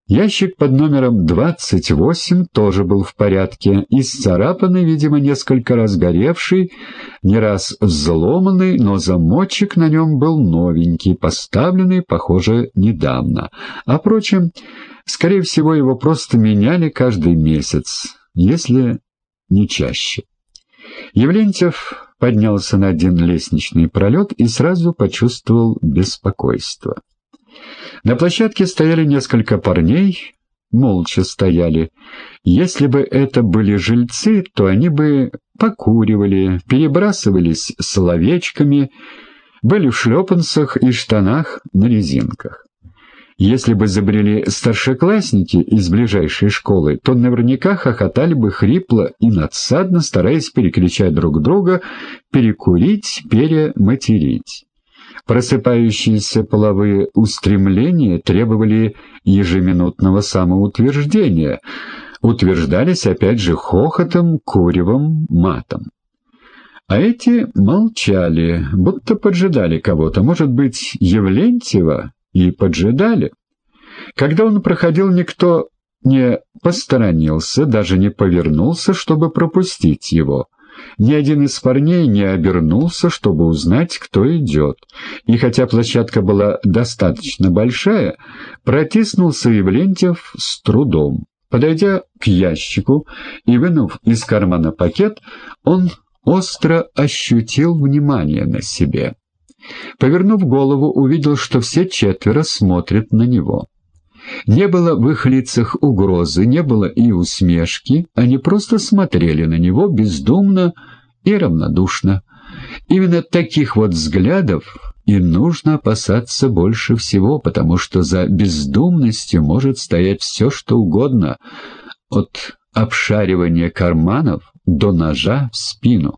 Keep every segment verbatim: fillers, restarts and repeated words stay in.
Ящик под номером двадцать восемь тоже был в порядке, исцарапанный, видимо, несколько раз горевший, не раз взломанный, но замочек на нем был новенький, поставленный, похоже, недавно. А, впрочем, скорее всего, его просто меняли каждый месяц, если не чаще. Явлентьев поднялся на один лестничный пролет и сразу почувствовал беспокойство. На площадке стояли несколько парней, молча стояли. Если бы это были жильцы, то они бы покуривали, перебрасывались словечками, были в шлепанцах и штанах на резинках. Если бы забрели старшеклассники из ближайшей школы, то наверняка хохотали бы хрипло и надсадно, стараясь перекричать друг друга, перекурить, перематерить. Просыпающиеся половые устремления требовали ежеминутного самоутверждения, утверждались опять же хохотом, куревом, матом. А эти молчали, будто поджидали кого-то, может быть, Явлентьева и поджидали. Когда он проходил, никто не посторонился, даже не повернулся, чтобы пропустить его. Ни один из парней не обернулся, чтобы узнать, кто идет. И хотя площадка была достаточно большая, протиснулся Явлентьев с трудом. Подойдя к ящику и вынув из кармана пакет, он остро ощутил внимание на себе. Повернув голову, увидел, что все четверо смотрят на него. Не было в их лицах угрозы, не было и усмешки, они просто смотрели на него бездумно и равнодушно. Именно таких вот взглядов и нужно опасаться больше всего, потому что за бездумностью может стоять все, что угодно, от обшаривания карманов до ножа в спину.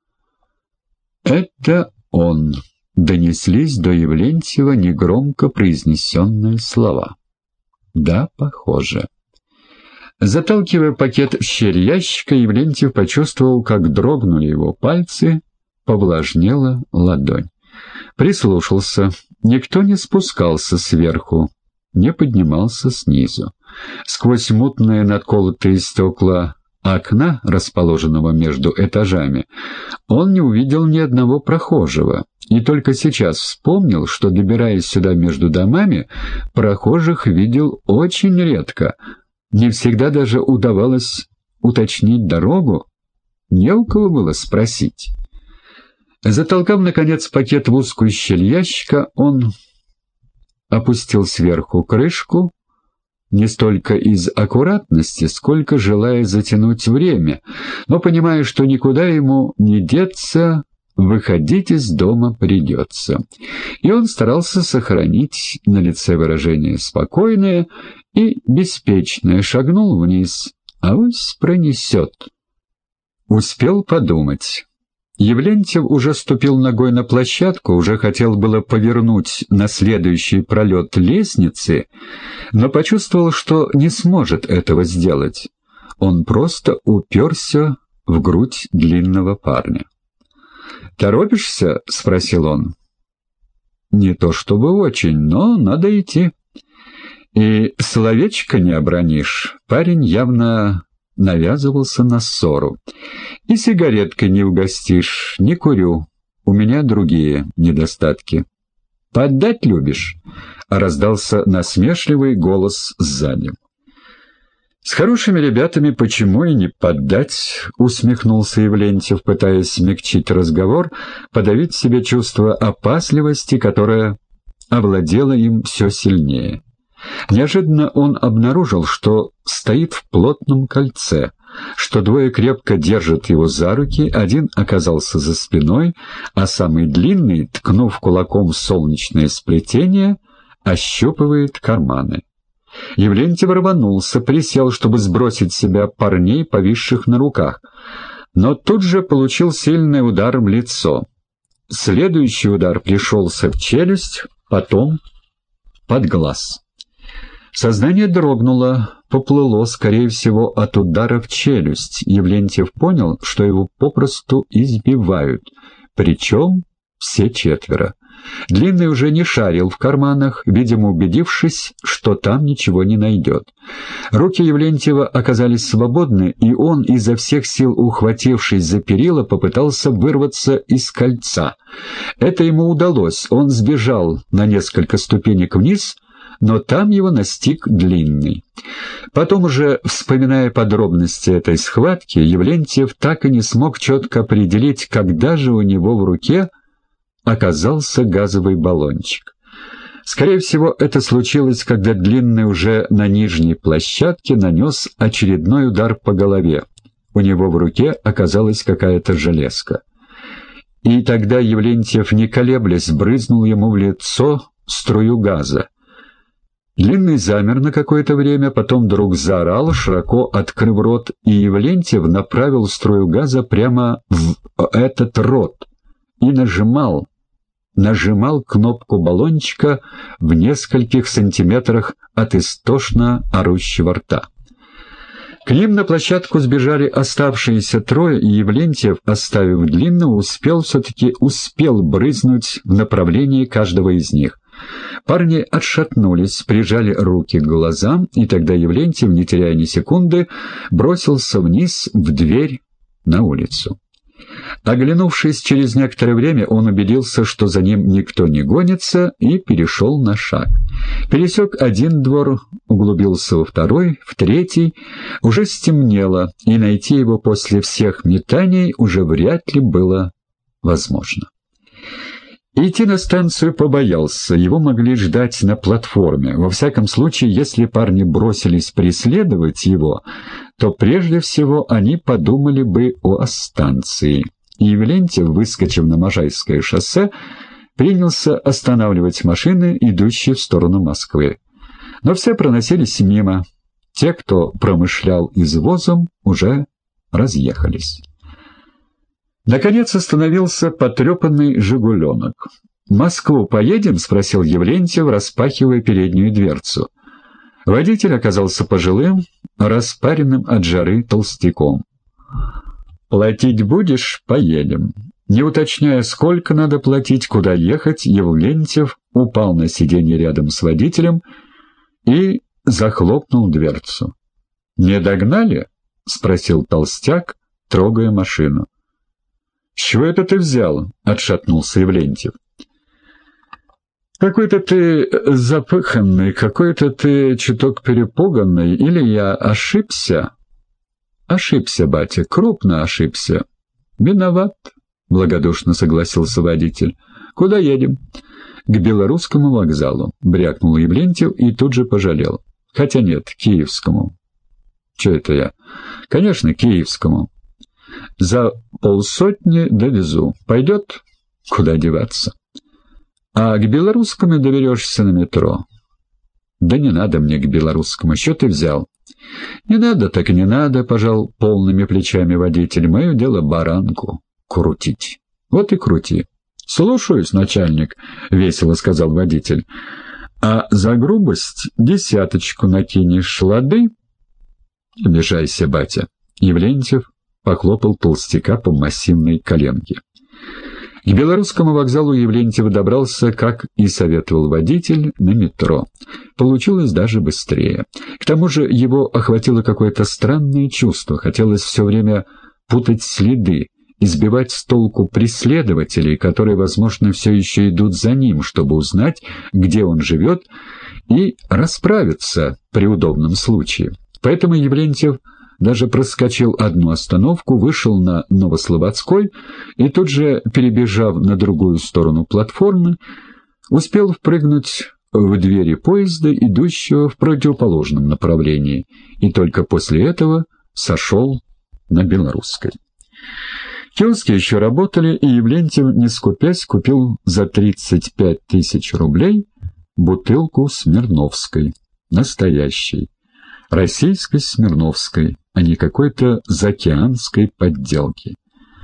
«Это он», — донеслись до Явлентьева негромко произнесенные слова. Да, похоже. Заталкивая пакет в щель ящика, Явлентьев почувствовал, как дрогнули его пальцы, повлажнела ладонь. Прислушался. Никто не спускался сверху, не поднимался снизу. Сквозь мутные надколотые стекла окна, расположенного между этажами, он не увидел ни одного прохожего. И только сейчас вспомнил, что, добираясь сюда между домами, прохожих видел очень редко. Не всегда даже удавалось уточнить дорогу. Не у кого было спросить. Затолкав, наконец, пакет в узкую щель ящика, он опустил сверху крышку, не столько из аккуратности, сколько желая затянуть время, но понимая, что никуда ему не деться, выходить из дома придется. И он старался сохранить на лице выражение спокойное и беспечное, шагнул вниз, а вось пронесет. Успел подумать. Явлентьев уже ступил ногой на площадку, уже хотел было повернуть на следующий пролет лестницы, но почувствовал, что не сможет этого сделать. Он просто уперся в грудь длинного парня. «Торопишься?» — спросил он. «Не то чтобы очень, но надо идти». «И словечко не обронишь». Парень явно навязывался на ссору. «И сигареткой не угостишь, не курю. У меня другие недостатки». «Поддать любишь?» — раздался насмешливый голос сзади. «С хорошими ребятами почему и не поддать?» — усмехнулся Явлентьев, пытаясь смягчить разговор, подавить в себе чувство опасливости, которое овладело им все сильнее. Неожиданно он обнаружил, что стоит в плотном кольце, что двое крепко держат его за руки, один оказался за спиной, а самый длинный, ткнув кулаком в солнечное сплетение, ощупывает карманы. Явлентьев рванулся, присел, чтобы сбросить с себя парней, повисших на руках, но тут же получил сильный удар в лицо. Следующий удар пришелся в челюсть, потом под глаз. Сознание дрогнуло, поплыло, скорее всего, от удара в челюсть. Явлентьев понял, что его попросту избивают, причем все четверо. Длинный уже не шарил в карманах, видимо, убедившись, что там ничего не найдет. Руки Евлентьева оказались свободны, и он, изо всех сил ухватившись за перила, попытался вырваться из кольца. Это ему удалось, он сбежал на несколько ступенек вниз, но там его настиг Длинный. Потом уже, вспоминая подробности этой схватки, Евлентьев так и не смог четко определить, когда же у него в руке оказался газовый баллончик. Скорее всего, это случилось, когда Длинный уже на нижней площадке нанес очередной удар по голове. У него в руке оказалась какая-то железка. И тогда Евлентьев, не колеблясь, брызнул ему в лицо струю газа. Длинный замер на какое-то время, потом вдруг заорал, широко открыв рот, и Евлентьев направил струю газа прямо в этот рот и нажимал, нажимал кнопку баллончика в нескольких сантиметрах от истошно орущего рта. К ним на площадку сбежали оставшиеся трое, и Евлентьев, оставив Длинного, успел все-таки успел брызнуть в направлении каждого из них. Парни отшатнулись, прижали руки к глазам, и тогда Евлентьев, не теряя ни секунды, бросился вниз в дверь на улицу. Оглянувшись через некоторое время, он убедился, что за ним никто не гонится, и перешел на шаг. Пересек один двор, углубился во второй, в третий. Уже стемнело, и найти его после всех метаний уже вряд ли было возможно. Идти на станцию побоялся, его могли ждать на платформе. Во всяком случае, если парни бросились преследовать его, то прежде всего они подумали бы о станции. И Евлентьев, выскочив на Можайское шоссе, принялся останавливать машины, идущие в сторону Москвы. Но все проносились мимо. Те, кто промышлял извозом, уже разъехались. Наконец остановился потрепанный «Жигуленок». «В Москву поедем?» — спросил Евлентьев, распахивая переднюю дверцу. Водитель оказался пожилым, распаренным от жары толстяком. «Платить будешь? Поедем». Не уточняя, сколько надо платить, куда ехать, Евлентьев упал на сиденье рядом с водителем и захлопнул дверцу. «Не догнали?» — спросил толстяк, трогая машину. «С чего это ты взял?» — отшатнулся Евлентьев. «Какой-то ты запыханный, какой-то ты чуток перепуганный, или я ошибся?» «Ошибся, батя, крупно ошибся». «Виноват», — благодушно согласился водитель. «Куда едем?» «К Белорусскому вокзалу», — брякнул Евлентьев и тут же пожалел. «Хотя нет, к Киевскому». «Че это я?» «Конечно, к Киевскому». «За полсотни довезу. Пойдет? Куда деваться? А к Белорусскому доберешься на метро». «Да не надо мне к Белорусскому. Что ты взял?» «Не надо, так и не надо», — пожал полными плечами водитель. «Мое дело баранку крутить». «Вот и крути». «Слушаюсь, начальник», — весело сказал водитель. «А за грубость десяточку накинешь, лады?» «Обижайся, батя». Евлентьев похлопал толстяка по массивной коленке. К Белорусскому вокзалу Евлентьев добрался, как и советовал водитель, на метро. Получилось даже быстрее. К тому же его охватило какое-то странное чувство. Хотелось все время путать следы, избивать с толку преследователей, которые, возможно, все еще идут за ним, чтобы узнать, где он живет, и расправиться при удобном случае. Поэтому Евлентьев даже проскочил одну остановку, вышел на Новослободской и тут же, перебежав на другую сторону платформы, успел впрыгнуть в двери поезда, идущего в противоположном направлении, и только после этого сошел на Белорусской. Киоски еще работали, и Евлентьев, не скупясь, купил за тридцать пять тысяч рублей бутылку Смирновской, настоящей, российской Смирновской, а не какой-то заокеанской подделки.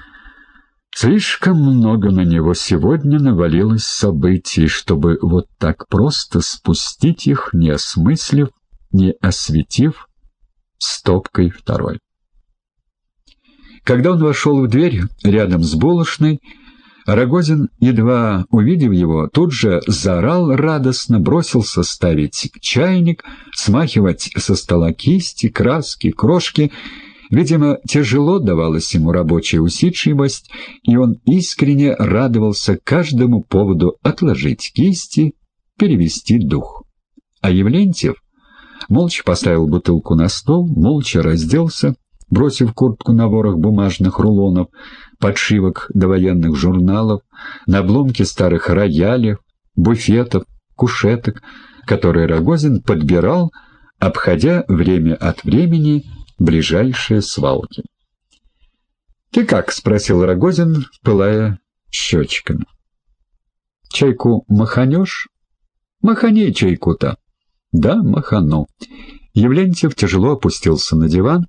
Слишком много на него сегодня навалилось событий, чтобы вот так просто спустить их, не осмыслив, не осветив стопкой второй. Когда он вошел в дверь рядом с булочной, Рогозин, едва увидев его, тут же заорал радостно, бросился ставить чайник, смахивать со стола кисти, краски, крошки. Видимо, тяжело давалась ему рабочая усидчивость, и он искренне радовался каждому поводу отложить кисти, перевести дух. А Явлентьев молча поставил бутылку на стол, молча разделся, бросив куртку на ворох бумажных рулонов, подшивок довоенных журналов, на обломки старых роялей, буфетов, кушеток, которые Рогозин подбирал, обходя время от времени ближайшие свалки. «Ты как?» — спросил Рогозин, пылая щечками. «Чайку маханешь?» «Махани чайку-то». «Да, махану». Явлентьев тяжело опустился на диван,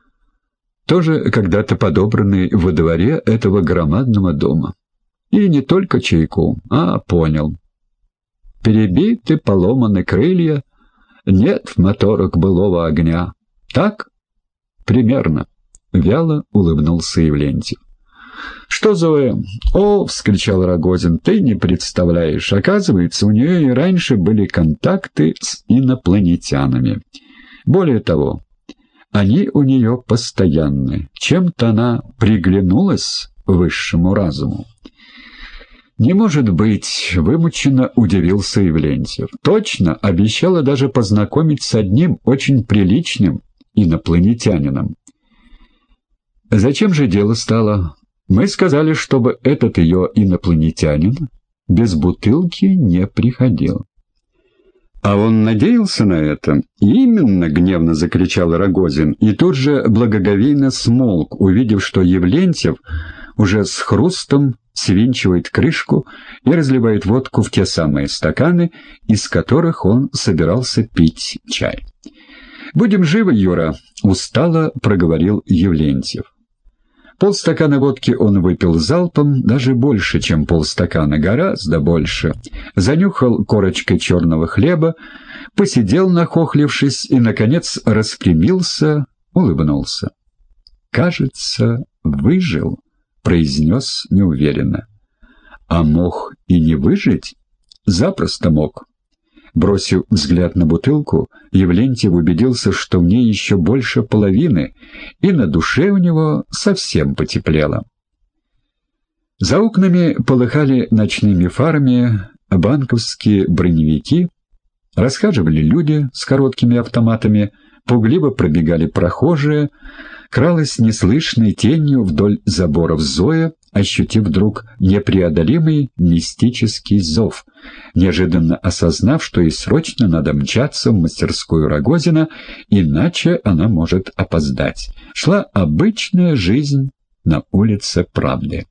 тоже когда-то подобранный во дворе этого громадного дома. И не только чайку, а понял. Перебиты, поломаны крылья, нет в моторах былого огня. Так? Примерно. Вяло улыбнулся Явлентьев. «Что за вы?» «О!» — вскричал Рогозин. «Ты не представляешь. Оказывается, у нее и раньше были контакты с инопланетянами. Более того, они у нее постоянны. Чем-то она приглянулась высшему разуму». «Не может быть!» — вымученно удивился Явлентьев. «Точно, обещала даже познакомить с одним очень приличным инопланетянином». «Зачем же дело стало? Мы сказали, чтобы этот ее инопланетянин без бутылки не приходил». «А он надеялся на это?» «Именно!» — гневно закричал Рогозин, и тут же благоговейно смолк, увидев, что Явлентьев уже с хрустом свинчивает крышку и разливает водку в те самые стаканы, из которых он собирался пить чай. «Будем живы, Юра!» — устало проговорил Явлентьев. Полстакана водки он выпил залпом, даже больше, чем полстакана, гораздо больше. Занюхал корочкой черного хлеба, посидел, нахохлившись, и, наконец, распрямился, улыбнулся. «Кажется, выжил», — произнес неуверенно. «А мог и не выжить? Запросто мог». Бросив взгляд на бутылку, Явлентьев убедился, что в ней еще больше половины, и на душе у него совсем потеплело. За окнами полыхали ночными фарами банковские броневики, расхаживали люди с короткими автоматами, пугливо пробегали прохожие, кралась неслышной тенью вдоль заборов Зоя, ощутив вдруг непреодолимый мистический зов, неожиданно осознав, что ей срочно надо мчаться в мастерскую Рогозина, иначе она может опоздать. Шла обычная жизнь на улице Правды.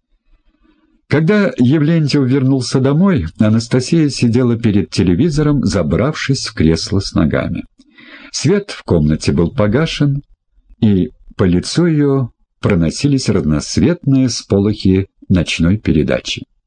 Когда Явлентьев вернулся домой, Анастасия сидела перед телевизором, забравшись в кресло с ногами. Свет в комнате был погашен, и по лицу ее проносились разноцветные сполохи ночной передачи.